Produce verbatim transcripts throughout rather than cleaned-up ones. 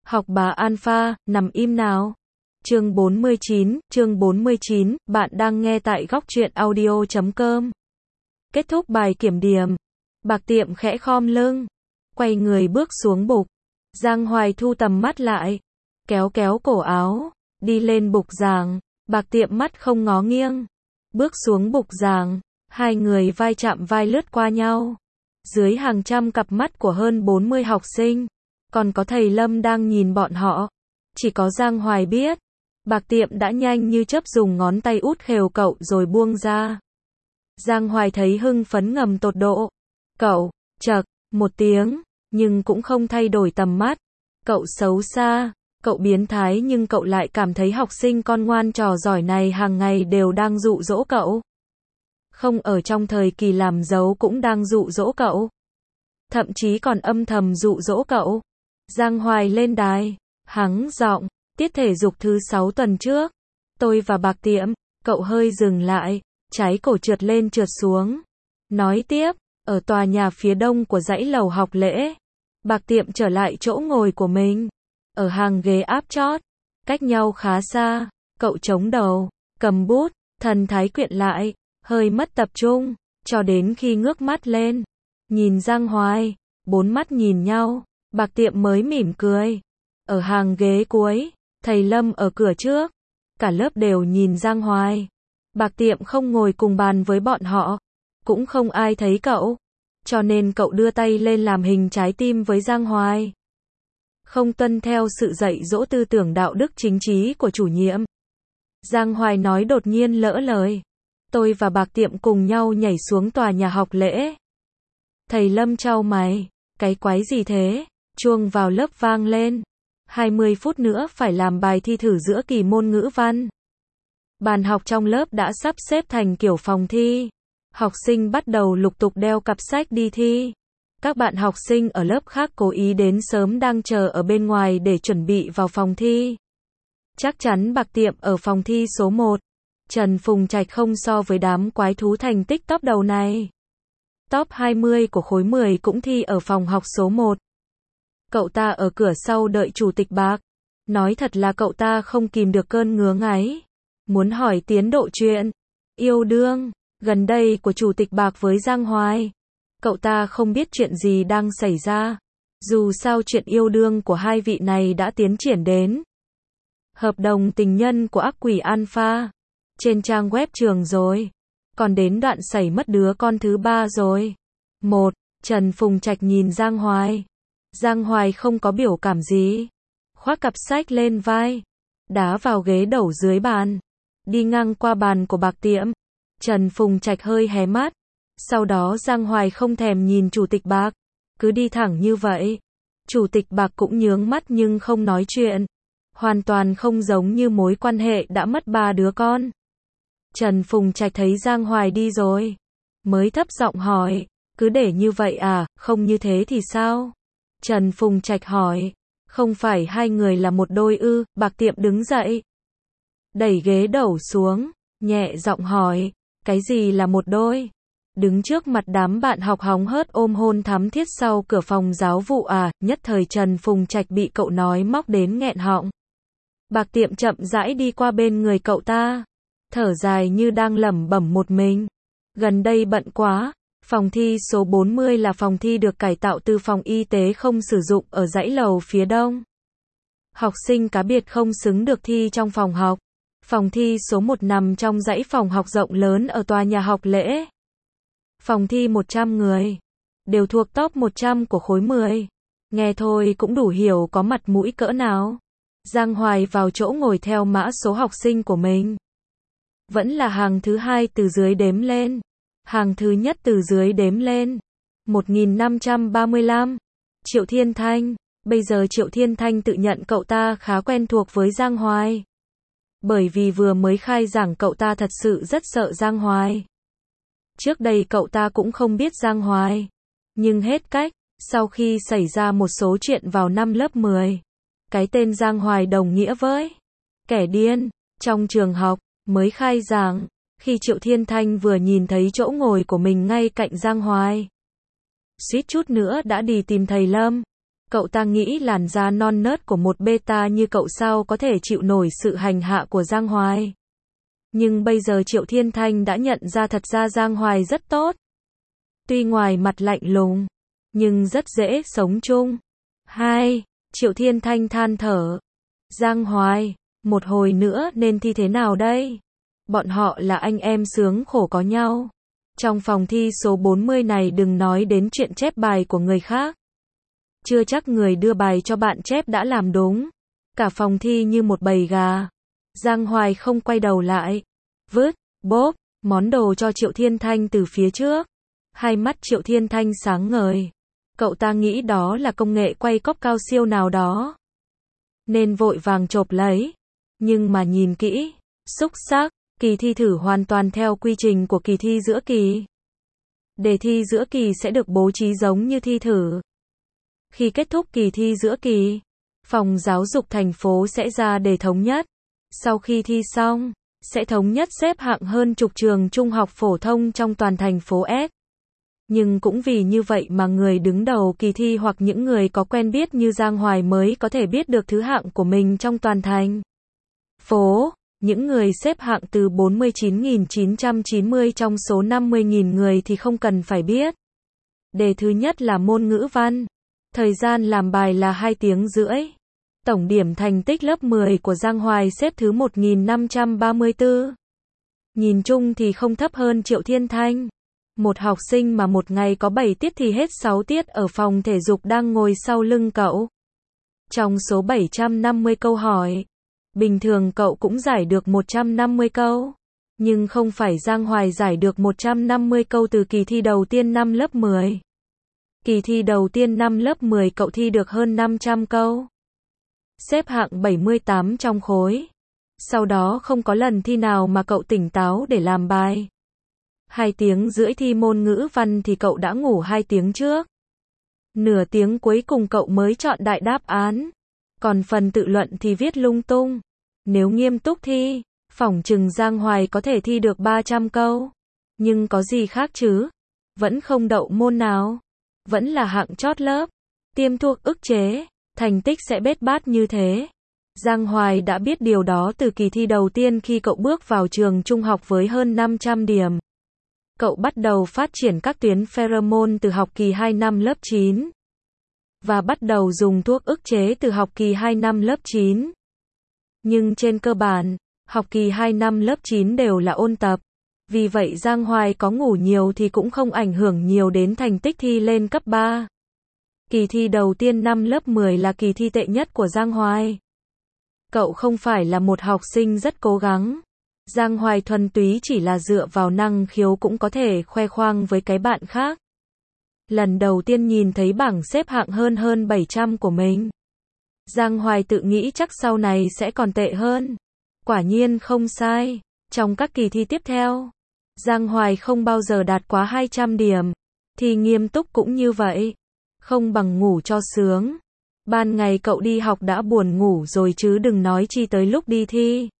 Học bà Alpha, nằm im nào. Chương bốn mươi chín, chương bốn mươi chín, bạn đang nghe tại góc truyện audio chấm com. Kết thúc bài kiểm điểm, Bạc Tiệm khẽ khom lưng, quay người bước xuống bục. Giang Hoài thu tầm mắt lại, kéo kéo cổ áo, đi lên bục giảng. Bạc Tiệm mắt không ngó nghiêng, bước xuống bục giảng, hai người vai chạm vai lướt qua nhau. Dưới hàng trăm cặp mắt của hơn bốn mươi học sinh, còn có thầy Lâm đang nhìn bọn họ. Chỉ có Giang Hoài biết, Bạc Tiệm đã nhanh như chớp dùng ngón tay út khều cậu rồi buông ra. Giang Hoài thấy hưng phấn ngầm tột độ. Cậu, chậc, một tiếng, nhưng cũng không thay đổi tầm mắt. Cậu xấu xa, cậu biến thái, nhưng cậu lại cảm thấy học sinh con ngoan trò giỏi này hàng ngày đều đang dụ dỗ cậu. Không ở trong thời kỳ làm dấu cũng đang dụ dỗ cậu. Thậm chí còn âm thầm dụ dỗ cậu. Giang Hoài lên đài, hắng giọng, tiết thể dục thứ sáu tuần trước. Tôi và Bạc Tiệm, cậu hơi dừng lại, trái cổ trượt lên trượt xuống. Nói tiếp, ở tòa nhà phía đông của dãy lầu học lễ. Bạc Tiệm trở lại chỗ ngồi của mình. Ở hàng ghế áp chót, cách nhau khá xa, cậu chống đầu, cầm bút, thần thái quyện lại, hơi mất tập trung, cho đến khi ngước mắt lên. Nhìn Giang Hoài, bốn mắt nhìn nhau, Bạc Tiệm mới mỉm cười. Ở hàng ghế cuối, thầy Lâm ở cửa trước, cả lớp đều nhìn Giang Hoài. Bạc Tiệm không ngồi cùng bàn với bọn họ, cũng không ai thấy cậu, cho nên cậu đưa tay lên làm hình trái tim với Giang Hoài. Không tuân theo sự dạy dỗ tư tưởng đạo đức chính trí của chủ nhiệm. Giang Hoài nói đột nhiên lỡ lời. Tôi và Bạc Tiệm cùng nhau nhảy xuống tòa nhà học lễ. Thầy Lâm chau mày, cái quái gì thế? Chuông vào lớp vang lên. hai mươi phút nữa phải làm bài thi thử giữa kỳ môn ngữ văn. Bàn học trong lớp đã sắp xếp thành kiểu phòng thi. Học sinh bắt đầu lục tục đeo cặp sách đi thi. Các bạn học sinh ở lớp khác cố ý đến sớm đang chờ ở bên ngoài để chuẩn bị vào phòng thi. Chắc chắn Bạc Tiệm ở phòng thi số một. Trần Phùng Trạch không so với đám quái thú thành tích top đầu này. Top hai mươi của khối mười cũng thi ở phòng học số một. Cậu ta ở cửa sau đợi chủ tịch Bạc. Nói thật là cậu ta không kìm được cơn ngứa ngáy. Muốn hỏi tiến độ chuyện yêu đương gần đây của chủ tịch Bạc với Giang Hoài. Cậu ta không biết chuyện gì đang xảy ra. Dù sao chuyện yêu đương của hai vị này đã tiến triển đến hợp đồng tình nhân của ác quỷ Alpha trên trang web trường rồi. Còn đến đoạn xảy mất đứa con thứ ba rồi. Một, Trần Phùng Trạch nhìn Giang Hoài. Giang Hoài không có biểu cảm gì. Khoác cặp sách lên vai. Đá vào ghế đầu dưới bàn. Đi ngang qua bàn của Bạc Tiệm. Trần Phùng Trạch hơi hé mắt. Sau đó Giang Hoài không thèm nhìn chủ tịch Bạc. Cứ đi thẳng như vậy. Chủ tịch Bạc cũng nhướng mắt nhưng không nói chuyện. Hoàn toàn không giống như mối quan hệ đã mất ba đứa con. Trần Phùng Trạch thấy Giang Hoài đi rồi, mới thấp giọng hỏi, cứ để như vậy à, không như thế thì sao? Trần Phùng Trạch hỏi, không phải hai người là một đôi ư? Bạc Tiệm đứng dậy, đẩy ghế đầu xuống, nhẹ giọng hỏi, cái gì là một đôi? Đứng trước mặt đám bạn học hóng hớt ôm hôn thắm thiết sau cửa phòng giáo vụ à? Nhất thời Trần Phùng Trạch bị cậu nói móc đến nghẹn họng. Bạc Tiệm chậm rãi đi qua bên người cậu ta, thở dài như đang lẩm bẩm một mình. Gần đây bận quá. Phòng thi số bốn mươi là phòng thi được cải tạo từ phòng y tế không sử dụng ở dãy lầu phía đông. Học sinh cá biệt không xứng được thi trong phòng học. Phòng thi số một nằm trong dãy phòng học rộng lớn ở tòa nhà học lễ. Phòng thi một trăm người, đều thuộc top một trăm của khối mười. Nghe thôi cũng đủ hiểu có mặt mũi cỡ nào. Giang Hoài vào chỗ ngồi theo mã số học sinh của mình. Vẫn là hàng thứ hai từ dưới đếm lên. Hàng thứ nhất từ dưới đếm lên. một nghìn năm trăm ba mươi lăm. Triệu Thiên Thanh. Bây giờ Triệu Thiên Thanh tự nhận cậu ta khá quen thuộc với Giang Hoài. Bởi vì vừa mới khai giảng cậu ta thật sự rất sợ Giang Hoài. Trước đây cậu ta cũng không biết Giang Hoài. Nhưng hết cách, sau khi xảy ra một số chuyện vào năm lớp mười. Cái tên Giang Hoài đồng nghĩa với kẻ điên. Trong trường học, mới khai giảng, khi Triệu Thiên Thanh vừa nhìn thấy chỗ ngồi của mình ngay cạnh Giang Hoài, suýt chút nữa đã đi tìm thầy Lâm. Cậu ta nghĩ làn da non nớt của một beta như cậu sao có thể chịu nổi sự hành hạ của Giang Hoài. Nhưng bây giờ Triệu Thiên Thanh đã nhận ra thật ra Giang Hoài rất tốt. Tuy ngoài mặt lạnh lùng, nhưng rất dễ sống chung. Hai, Triệu Thiên Thanh than thở. Giang Hoài, một hồi nữa nên thi thế nào đây? Bọn họ là anh em sướng khổ có nhau. Trong phòng thi số bốn mươi này đừng nói đến chuyện chép bài của người khác. Chưa chắc người đưa bài cho bạn chép đã làm đúng. Cả phòng thi như một bầy gà. Giang Hoài không quay đầu lại. Vứt, bốp, món đồ cho Triệu Thiên Thanh từ phía trước. Hai mắt Triệu Thiên Thanh sáng ngời. Cậu ta nghĩ đó là công nghệ quay cóp cao siêu nào đó. Nên vội vàng chộp lấy. Nhưng mà nhìn kỹ, xúc xắc, kỳ thi thử hoàn toàn theo quy trình của kỳ thi giữa kỳ. Đề thi giữa kỳ sẽ được bố trí giống như thi thử. Khi kết thúc kỳ thi giữa kỳ, phòng giáo dục thành phố sẽ ra đề thống nhất. Sau khi thi xong, sẽ thống nhất xếp hạng hơn chục trường trung học phổ thông trong toàn thành phố S. Nhưng cũng vì như vậy mà người đứng đầu kỳ thi hoặc những người có quen biết như Giang Hoài mới có thể biết được thứ hạng của mình trong toàn thành phố. Những người xếp hạng từ bốn mươi chín nghìn chín trăm chín mươi trong số năm mươi nghìn người thì không cần phải biết. Đề thứ nhất là môn ngữ văn. Thời gian làm bài là hai tiếng rưỡi. Tổng điểm thành tích lớp mười của Giang Hoài xếp thứ một nghìn năm trăm ba mươi tư. Nhìn chung thì không thấp hơn Triệu Thiên Thanh. Một học sinh mà một ngày có bảy tiết thì hết sáu tiết ở phòng thể dục đang ngồi sau lưng cậu. Trong số bảy trăm năm mươi câu hỏi, bình thường cậu cũng giải được một trăm năm mươi câu. Nhưng không phải Giang Hoài giải được một trăm năm mươi câu từ kỳ thi đầu tiên năm lớp mười. Kỳ thi đầu tiên năm lớp mười cậu thi được hơn năm trăm câu. Xếp hạng bảy mươi tám trong khối. Sau đó không có lần thi nào mà cậu tỉnh táo để làm bài. Hai tiếng rưỡi thi môn ngữ văn thì cậu đã ngủ hai tiếng trước. Nửa tiếng cuối cùng cậu mới chọn đại đáp án. Còn phần tự luận thì viết lung tung. Nếu nghiêm túc thi, phỏng chừng Giang Hoài có thể thi được ba trăm câu. Nhưng có gì khác chứ? Vẫn không đậu môn nào. Vẫn là hạng chót lớp. Tiêm thuốc ức chế, thành tích sẽ bết bát như thế. Giang Hoài đã biết điều đó từ kỳ thi đầu tiên khi cậu bước vào trường trung học với hơn năm trăm điểm. Cậu bắt đầu phát triển các tuyến pheromone từ học kỳ hai năm lớp chín. Và bắt đầu dùng thuốc ức chế từ học kỳ hai năm lớp chín. Nhưng trên cơ bản, học kỳ hai năm lớp chín đều là ôn tập. Vì vậy Giang Hoài có ngủ nhiều thì cũng không ảnh hưởng nhiều đến thành tích thi lên cấp ba. Kỳ thi đầu tiên năm lớp mười là kỳ thi tệ nhất của Giang Hoài. Cậu không phải là một học sinh rất cố gắng. Giang Hoài thuần túy chỉ là dựa vào năng khiếu cũng có thể khoe khoang với cái bạn khác. Lần đầu tiên nhìn thấy bảng xếp hạng hơn hơn bảy trăm của mình, Giang Hoài tự nghĩ chắc sau này sẽ còn tệ hơn. Quả nhiên không sai. Trong các kỳ thi tiếp theo, Giang Hoài không bao giờ đạt quá hai trăm điểm. Thì nghiêm túc cũng như vậy. Không bằng ngủ cho sướng. Ban ngày cậu đi học đã buồn ngủ rồi chứ đừng nói chi tới lúc đi thi.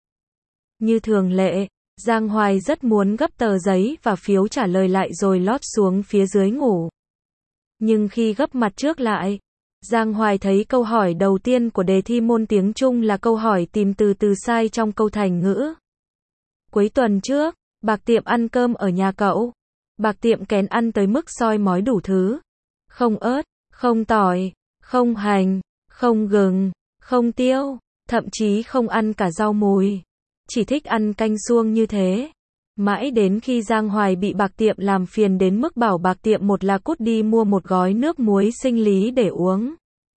Như thường lệ, Giang Hoài rất muốn gấp tờ giấy và phiếu trả lời lại rồi lót xuống phía dưới ngủ. Nhưng khi gấp mặt trước lại, Giang Hoài thấy câu hỏi đầu tiên của đề thi môn tiếng Trung là câu hỏi tìm từ từ sai trong câu thành ngữ. Cuối tuần trước, Bạc Tiệm ăn cơm ở nhà cậu. Bạc Tiệm kén ăn tới mức soi mói đủ thứ. Không ớt, không tỏi, không hành, không gừng, không tiêu, thậm chí không ăn cả rau mùi. Chỉ thích ăn canh suông như thế. Mãi đến khi Giang Hoài bị Bạc Tiệm làm phiền đến mức bảo Bạc Tiệm một là cút đi mua một gói nước muối sinh lý để uống.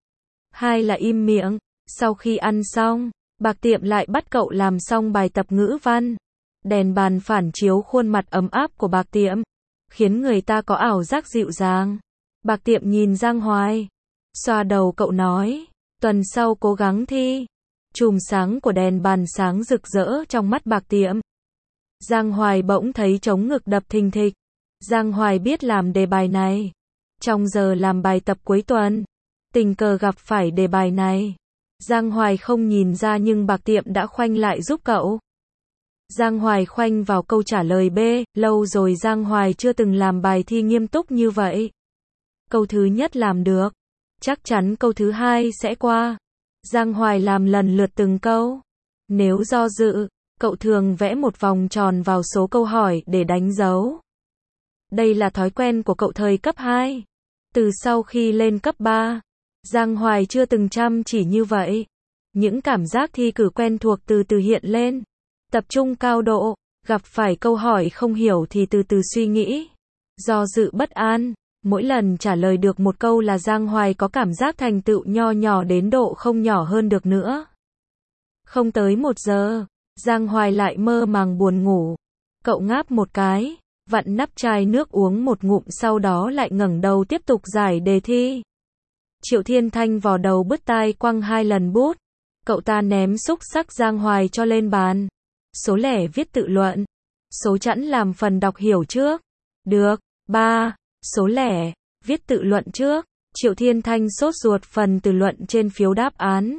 Hai là im miệng. Sau khi ăn xong, Bạc Tiệm lại bắt cậu làm xong bài tập ngữ văn. Đèn bàn phản chiếu khuôn mặt ấm áp của Bạc Tiệm, khiến người ta có ảo giác dịu dàng. Bạc Tiệm nhìn Giang Hoài, xoa đầu cậu nói, tuần sau cố gắng thi. Chùm sáng của đèn bàn sáng rực rỡ trong mắt Bạc Tiệm. Giang Hoài bỗng thấy trống ngực đập thình thịch. Giang Hoài biết làm đề bài này. Trong giờ làm bài tập cuối tuần, tình cờ gặp phải đề bài này. Giang Hoài không nhìn ra nhưng Bạc Tiệm đã khoanh lại giúp cậu. Giang Hoài khoanh vào câu trả lời B, lâu rồi Giang Hoài chưa từng làm bài thi nghiêm túc như vậy. Câu thứ nhất làm được. Chắc chắn câu thứ hai sẽ qua. Giang Hoài làm lần lượt từng câu. Nếu do dự, cậu thường vẽ một vòng tròn vào số câu hỏi để đánh dấu. Đây là thói quen của cậu thời cấp hai. Từ sau khi lên cấp ba, Giang Hoài chưa từng chăm chỉ như vậy. Những cảm giác thi cử quen thuộc từ từ hiện lên. Tập trung cao độ, gặp phải câu hỏi không hiểu thì từ từ suy nghĩ. Do dự bất an, mỗi lần trả lời được một câu là Giang Hoài có cảm giác thành tựu nho nhỏ đến độ không nhỏ hơn được nữa. Không tới một giờ, Giang Hoài lại mơ màng buồn ngủ. Cậu ngáp một cái, vặn nắp chai nước uống một ngụm sau đó lại ngẩng đầu tiếp tục giải đề thi. Triệu Thiên Thanh vò đầu bứt tai quăng hai lần bút. Cậu ta ném xúc xắc Giang Hoài cho lên bàn. Số lẻ viết tự luận. Số chẵn làm phần đọc hiểu trước. Được. Ba. Số lẻ, viết tự luận trước. Triệu Thiên Thanh sốt ruột phần tự luận trên phiếu đáp án.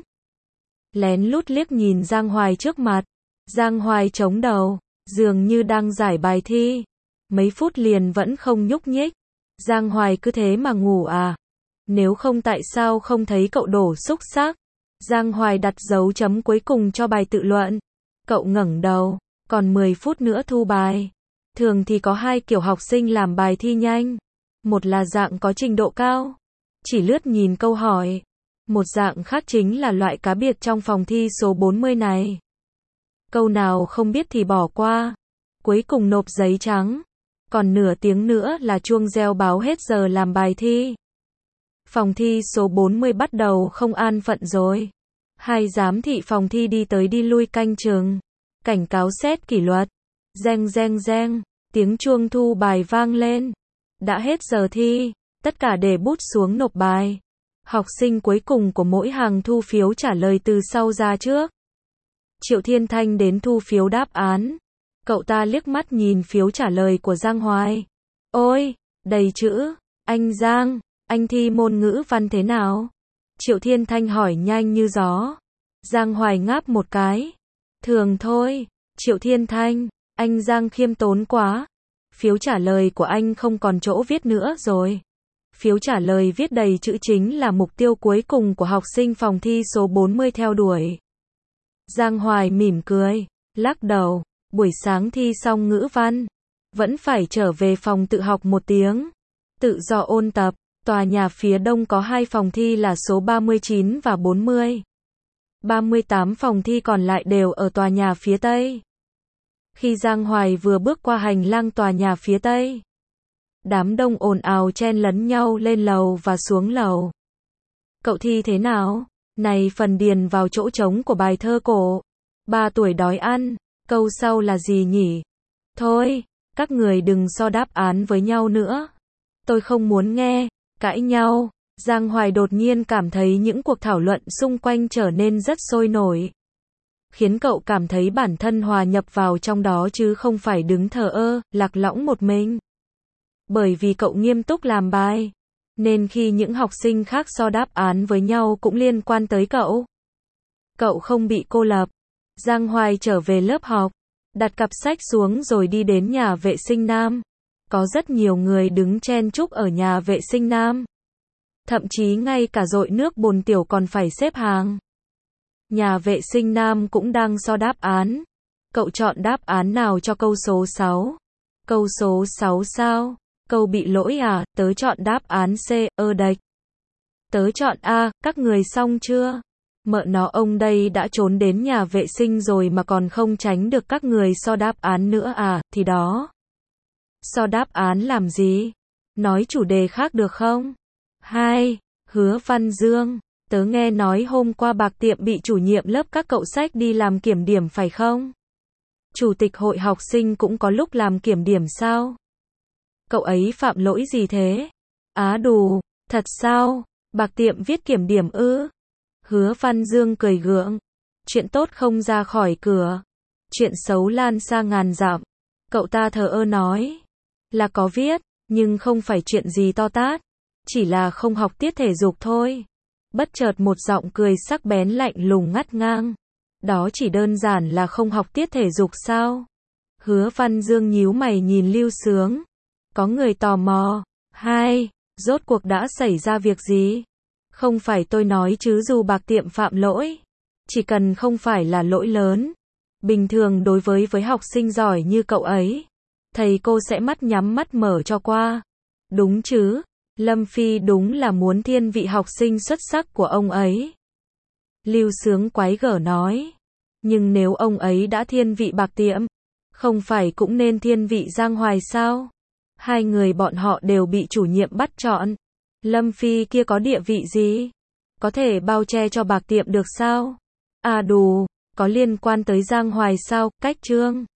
Lén lút liếc nhìn Giang Hoài trước mặt. Giang Hoài chống đầu, dường như đang giải bài thi. Mấy phút liền vẫn không nhúc nhích. Giang Hoài cứ thế mà ngủ à? Nếu không tại sao không thấy cậu đổ xúc xắc? Giang Hoài đặt dấu chấm cuối cùng cho bài tự luận. Cậu ngẩng đầu, còn mười phút nữa thu bài. Thường thì có hai kiểu học sinh làm bài thi nhanh. Một là dạng có trình độ cao, chỉ lướt nhìn câu hỏi. Một dạng khác chính là loại cá biệt trong phòng thi số bốn mươi này. Câu nào không biết thì bỏ qua. Cuối cùng nộp giấy trắng. Còn nửa tiếng nữa là chuông reo báo hết giờ làm bài thi. Phòng thi số bốn mươi bắt đầu không an phận rồi. Hai giám thị phòng thi đi tới đi lui canh chừng. Cảnh cáo xét kỷ luật. Reng reng reng, tiếng chuông thu bài vang lên. Đã hết giờ thi, tất cả để bút xuống nộp bài. Học sinh cuối cùng của mỗi hàng thu phiếu trả lời từ sau ra trước. Triệu Thiên Thanh đến thu phiếu đáp án. Cậu ta liếc mắt nhìn phiếu trả lời của Giang Hoài. Ôi, đầy chữ. Anh Giang, anh thi môn ngữ văn thế nào? Triệu Thiên Thanh hỏi nhanh như gió. Giang Hoài ngáp một cái. Thường thôi. Triệu Thiên Thanh, anh Giang khiêm tốn quá. Phiếu trả lời của anh không còn chỗ viết nữa rồi. Phiếu trả lời viết đầy chữ chính là mục tiêu cuối cùng của học sinh phòng thi số bốn mươi theo đuổi. Giang Hoài mỉm cười, lắc đầu. Buổi sáng thi xong ngữ văn, vẫn phải trở về phòng tự học một tiếng. Tự do ôn tập. Tòa nhà phía đông có hai phòng thi là số ba mươi chín và bốn mươi. ba mươi tám phòng thi còn lại đều ở tòa nhà phía tây. Khi Giang Hoài vừa bước qua hành lang tòa nhà phía tây, đám đông ồn ào chen lấn nhau lên lầu và xuống lầu. Cậu thi thế nào? Này phần điền vào chỗ trống của bài thơ cổ. Ba tuổi đói ăn. Câu sau là gì nhỉ? Thôi, các người đừng so đáp án với nhau nữa. Tôi không muốn nghe. Cãi nhau. Giang Hoài đột nhiên cảm thấy những cuộc thảo luận xung quanh trở nên rất sôi nổi. Khiến cậu cảm thấy bản thân hòa nhập vào trong đó chứ không phải đứng thờ ơ, lạc lõng một mình. Bởi vì cậu nghiêm túc làm bài, nên khi những học sinh khác so đáp án với nhau cũng liên quan tới cậu. Cậu không bị cô lập. Giang Hoài trở về lớp học, đặt cặp sách xuống rồi đi đến nhà vệ sinh nam. Có rất nhiều người đứng chen chúc ở nhà vệ sinh nam. Thậm chí ngay cả dội nước bồn tiểu còn phải xếp hàng. Nhà vệ sinh nam cũng đang so đáp án. Cậu chọn đáp án nào cho câu số sáu? Câu số sáu sao? Câu bị lỗi à? Tớ chọn đáp án C, ơ đệch. Tớ chọn A, các người xong chưa? Mợ nó ông đây đã trốn đến nhà vệ sinh rồi mà còn không tránh được các người so đáp án nữa à, thì đó. So đáp án làm gì? Nói chủ đề khác được không? Hai. Hứa Văn Dương, tớ nghe nói hôm qua Bạc Tiệm bị chủ nhiệm lớp các cậu xách đi làm kiểm điểm phải không? Chủ tịch hội học sinh cũng có lúc làm kiểm điểm sao? Cậu ấy phạm lỗi gì thế? Á đù, thật sao? Bạc Tiệm viết kiểm điểm ư? Hứa Văn Dương cười gượng. Chuyện tốt không ra khỏi cửa. Chuyện xấu lan xa ngàn dặm. Cậu ta thờ ơ nói. Là có viết, nhưng không phải chuyện gì to tát. Chỉ là không học tiết thể dục thôi. Bất chợt một giọng cười sắc bén lạnh lùng ngắt ngang. Đó chỉ đơn giản là không học tiết thể dục sao? Hứa Văn Dương nhíu mày nhìn Lưu Sướng. Có người tò mò. Hai. Rốt cuộc đã xảy ra việc gì? Không phải tôi nói chứ dù Bạc Tiệm phạm lỗi, chỉ cần không phải là lỗi lớn, bình thường đối với với học sinh giỏi như cậu ấy, thầy cô sẽ mắt nhắm mắt mở cho qua. Đúng chứ? Lâm Phi đúng là muốn thiên vị học sinh xuất sắc của ông ấy. Lưu Sướng quái gở nói. Nhưng nếu ông ấy đã thiên vị Bạc Tiệm, không phải cũng nên thiên vị Giang Hoài sao? Hai người bọn họ đều bị chủ nhiệm bắt chọn. Lâm Phi kia có địa vị gì? Có thể bao che cho Bạc Tiệm được sao? À đù, có liên quan tới Giang Hoài sao? Cách Trương